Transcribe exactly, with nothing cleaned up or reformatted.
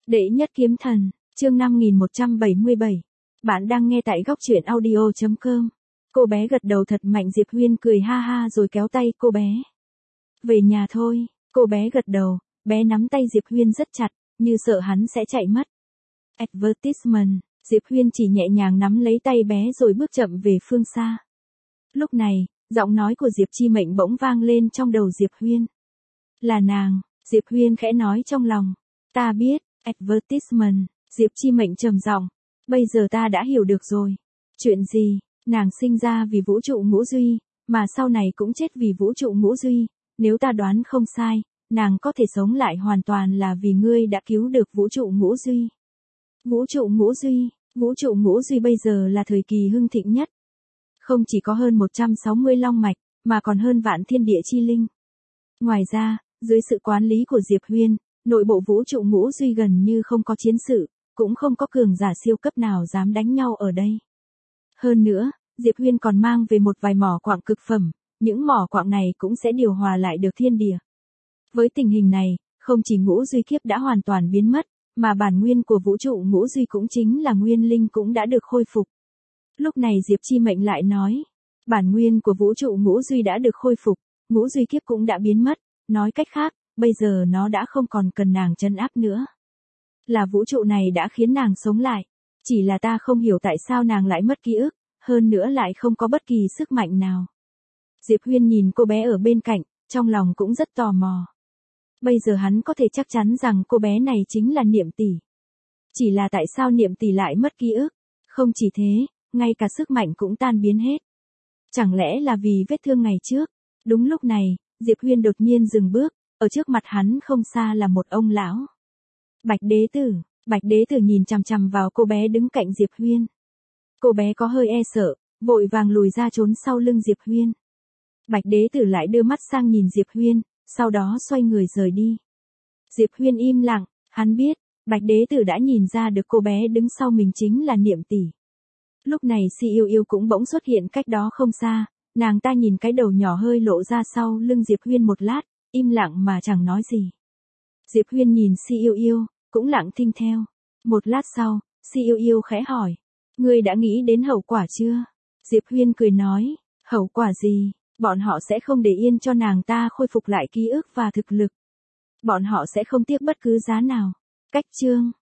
Đệ nhất kiếm thần, chương năm nghìn một trăm bảy mươi bảy. Bạn đang nghe tại góc truyện audio chấm com. Cô bé gật đầu thật mạnh, Diệp Huyên cười ha ha rồi kéo tay cô bé. Về nhà thôi, cô bé gật đầu, bé nắm tay Diệp Huyên rất chặt, như sợ hắn sẽ chạy mất. Advertisement, Diệp Huyên chỉ nhẹ nhàng nắm lấy tay bé rồi bước chậm về phương xa. Lúc này, giọng nói của Diệp Chi Mệnh bỗng vang lên trong đầu Diệp Huyên. Là nàng, Diệp Huyên khẽ nói trong lòng. Ta biết, advertisement, Diệp Chi Mệnh trầm giọng. Bây giờ ta đã hiểu được rồi. Chuyện gì, nàng sinh ra vì vũ trụ ngũ duy, mà sau này cũng chết vì vũ trụ ngũ duy. Nếu ta đoán không sai, nàng có thể sống lại hoàn toàn là vì ngươi đã cứu được vũ trụ ngũ duy. Vũ trụ ngũ duy, vũ trụ ngũ duy bây giờ là thời kỳ hưng thịnh nhất. Không chỉ có hơn một trăm sáu mươi long mạch, mà còn hơn vạn thiên địa chi linh. Ngoài ra, dưới sự quản lý của Diệp Huyên, nội bộ vũ trụ ngũ duy gần như không có chiến sự, cũng không có cường giả siêu cấp nào dám đánh nhau ở đây. Hơn nữa, Diệp Huyên còn mang về một vài mỏ quặng cực phẩm, những mỏ quặng này cũng sẽ điều hòa lại được thiên địa. Với tình hình này, không chỉ ngũ duy kiếp đã hoàn toàn biến mất, mà bản nguyên của vũ trụ ngũ duy cũng chính là nguyên linh cũng đã được khôi phục. Lúc này Diệp Chi Mệnh lại nói, bản nguyên của vũ trụ ngũ duy đã được khôi phục, ngũ duy kiếp cũng đã biến mất, nói cách khác, bây giờ nó đã không còn cần nàng trấn áp nữa. Là vũ trụ này đã khiến nàng sống lại, chỉ là ta không hiểu tại sao nàng lại mất ký ức, hơn nữa lại không có bất kỳ sức mạnh nào. Diệp Huyên nhìn cô bé ở bên cạnh, trong lòng cũng rất tò mò. Bây giờ hắn có thể chắc chắn rằng cô bé này chính là Niệm Tỷ. Chỉ là tại sao Niệm Tỷ lại mất ký ức? Không chỉ thế, ngay cả sức mạnh cũng tan biến hết. Chẳng lẽ là vì vết thương ngày trước? Đúng lúc này, Diệp Huyên đột nhiên dừng bước, ở trước mặt hắn không xa là một ông lão. Bạch Đế Tử, Bạch Đế Tử nhìn chằm chằm vào cô bé đứng cạnh Diệp Huyên. Cô bé có hơi e sợ, vội vàng lùi ra trốn sau lưng Diệp Huyên. Bạch Đế Tử lại đưa mắt sang nhìn Diệp Huyên, sau đó xoay người rời đi. Diệp Huyên im lặng, hắn biết, Bạch Đế Tử đã nhìn ra được cô bé đứng sau mình chính là Niệm Tỷ. Lúc này Si Yêu Yêu cũng bỗng xuất hiện cách đó không xa, nàng ta nhìn cái đầu nhỏ hơi lộ ra sau lưng Diệp Huyên một lát, im lặng mà chẳng nói gì. Diệp Huyên nhìn Si Yêu Yêu, cũng lặng thinh theo. Một lát sau, Si Yêu Yêu khẽ hỏi, ngươi đã nghĩ đến hậu quả chưa? Diệp Huyên cười nói, hậu quả gì? Bọn họ sẽ không để yên cho nàng ta khôi phục lại ký ức và thực lực. Bọn họ sẽ không tiếc bất cứ giá nào. Cách chương